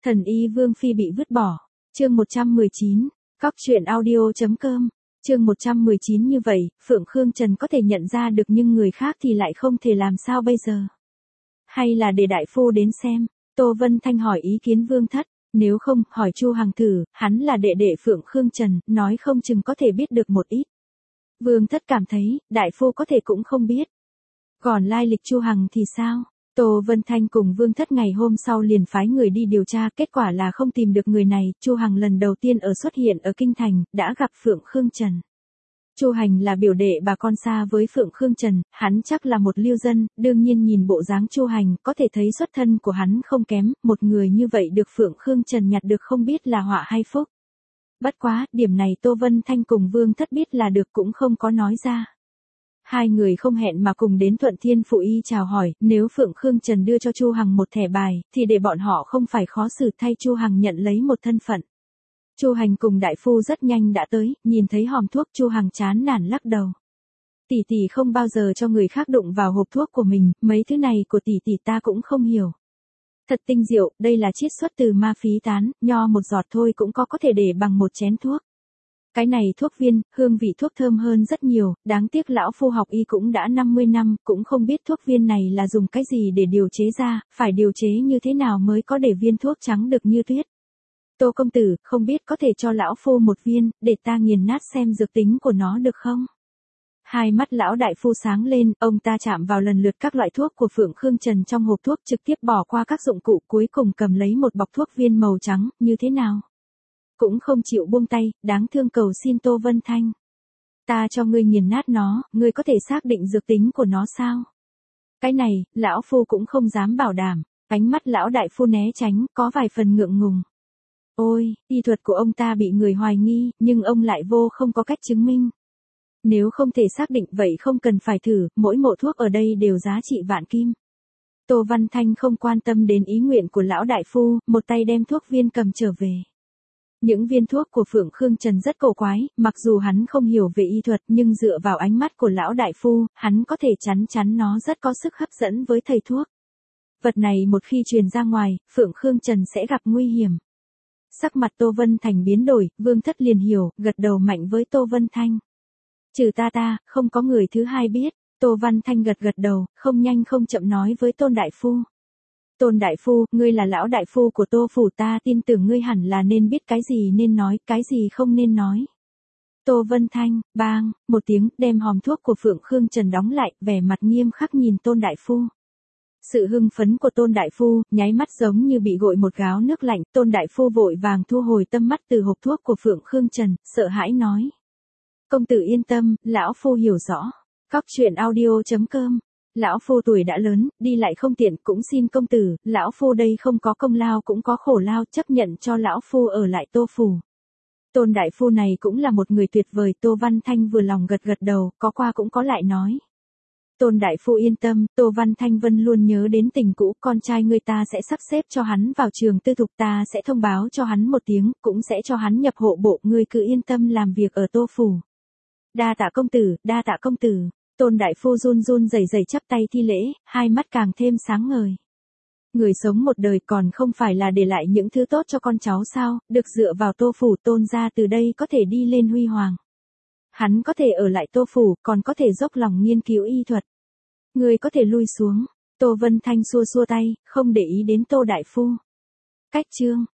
Thần y Vương Phi bị vứt bỏ. Chương 119. Cóc truyện audio.com. Chương 119 như vậy, Phượng Khương Trần có thể nhận ra được nhưng người khác thì lại không thể làm sao bây giờ. Hay là để đại phu đến xem? Tô Vân Thanh hỏi ý kiến Vương Thất. Nếu không, hỏi Chu Hằng thử, hắn là đệ đệ Phượng Khương Trần, nói không chừng có thể biết được một ít. Vương Thất cảm thấy, đại phu có thể cũng không biết. Còn lai lịch Chu Hằng thì sao? Tô Vân Thanh cùng Vương Thất ngày hôm sau liền phái người đi điều tra, kết quả là không tìm được người này. Chu Hằng lần đầu tiên xuất hiện ở Kinh Thành, đã gặp Phượng Khương Trần. Chu Hành là biểu đệ bà con xa với Phượng Khương Trần, hắn chắc là một lưu dân, đương nhiên nhìn bộ dáng Chu Hành, có thể thấy xuất thân của hắn không kém, một người như vậy được Phượng Khương Trần nhặt được không biết là họa hay phúc. Bất quá, điểm này Tô Vân Thanh cùng Vương Thất biết là được cũng không có nói ra. Hai người không hẹn mà cùng đến Thuận Thiên Phụ Y chào hỏi, nếu Phượng Khương Trần đưa cho Chu Hằng một thẻ bài, thì để bọn họ không phải khó xử thay Chu Hằng nhận lấy một thân phận. Chu Hành cùng đại phu rất nhanh đã tới, nhìn thấy hòm thuốc Chu Hằng chán nản lắc đầu. Tỷ tỷ không bao giờ cho người khác đụng vào hộp thuốc của mình, mấy thứ này của tỷ tỷ ta cũng không hiểu. Thật tinh diệu, đây là chiết xuất từ ma phí tán, nho một giọt thôi cũng có thể để bằng một chén thuốc. Cái này thuốc viên, hương vị thuốc thơm hơn rất nhiều, đáng tiếc lão phu học y cũng đã 50 năm, cũng không biết thuốc viên này là dùng cái gì để điều chế ra, phải điều chế như thế nào mới có để viên thuốc trắng được như tuyết. Tô công tử, không biết có thể cho lão phu một viên, để ta nghiền nát xem dược tính của nó được không? Hai mắt lão đại phu sáng lên, ông ta chạm vào lần lượt các loại thuốc của Phượng Khương Trần trong hộp thuốc trực tiếp bỏ qua các dụng cụ cuối cùng cầm lấy một bọc thuốc viên màu trắng, như thế nào? Cũng không chịu buông tay, đáng thương cầu xin Tô Vân Thanh. Ta cho ngươi nghiền nát nó, ngươi có thể xác định dược tính của nó sao? Cái này, lão phu cũng không dám bảo đảm, ánh mắt lão đại phu né tránh, có vài phần ngượng ngùng. Ôi, y thuật của ông ta bị người hoài nghi, nhưng ông lại không có cách chứng minh. Nếu không thể xác định vậy không cần phải thử, mỗi mộ thuốc ở đây đều giá trị vạn kim. Tô Văn Thanh không quan tâm đến ý nguyện của lão đại phu, một tay đem thuốc viên cầm trở về. Những viên thuốc của Phượng Khương Trần rất cổ quái, mặc dù hắn không hiểu về y thuật nhưng dựa vào ánh mắt của lão đại phu, hắn có thể chắn chắn nó rất có sức hấp dẫn với thầy thuốc. Vật này một khi truyền ra ngoài, Phượng Khương Trần sẽ gặp nguy hiểm. Sắc mặt Tô Vân Thành biến đổi, Vương Thất liền hiểu, gật đầu mạnh với Tô Vân Thanh. Trừ ta, không có người thứ hai biết. Tô Văn Thanh gật đầu, không nhanh không chậm nói với Tôn Đại Phu. Tôn Đại Phu, ngươi là lão đại phu của Tô Phủ, ta tin tưởng ngươi hẳn là nên biết cái gì nên nói, cái gì không nên nói. Tô Vân Thanh, bang, một tiếng, đem hòm thuốc của Phượng Khương Trần đóng lại, vẻ mặt nghiêm khắc nhìn Tôn Đại Phu. Sự hưng phấn của Tôn Đại Phu, nháy mắt giống như bị gội một gáo nước lạnh, Tôn Đại Phu vội vàng thu hồi tâm mắt từ hộp thuốc của Phượng Khương Trần, sợ hãi nói. Công tử yên tâm, lão phu hiểu rõ. Cóc truyện audio.com. Lão phu tuổi đã lớn, đi lại không tiện, cũng xin công tử, lão phu đây không có công lao cũng có khổ lao, chấp nhận cho lão phu ở lại Tô Phủ. Tôn Đại Phu này cũng là một người tuyệt vời, Tô Văn Thanh vừa lòng gật đầu, có qua cũng có lại nói. Tôn Đại Phu yên tâm, Tô Văn Thanh Vân luôn nhớ đến tình cũ, con trai người ta sẽ sắp xếp cho hắn vào trường tư thục, ta sẽ thông báo cho hắn một tiếng, cũng sẽ cho hắn nhập hộ bộ, ngươi cứ yên tâm làm việc ở Tô Phủ. Đa tạ công tử, đa tạ công tử. Tôn Đại Phu run rẩy chắp tay thi lễ, hai mắt càng thêm sáng ngời. Người sống một đời còn không phải là để lại những thứ tốt cho con cháu sao, được dựa vào Tô Phủ, Tôn gia từ đây có thể đi lên huy hoàng. Hắn có thể ở lại Tô Phủ, còn có thể dốc lòng nghiên cứu y thuật. Người có thể lui xuống. Tô Vân Thanh xua tay, không để ý đến Tô Đại Phu. Cách chương.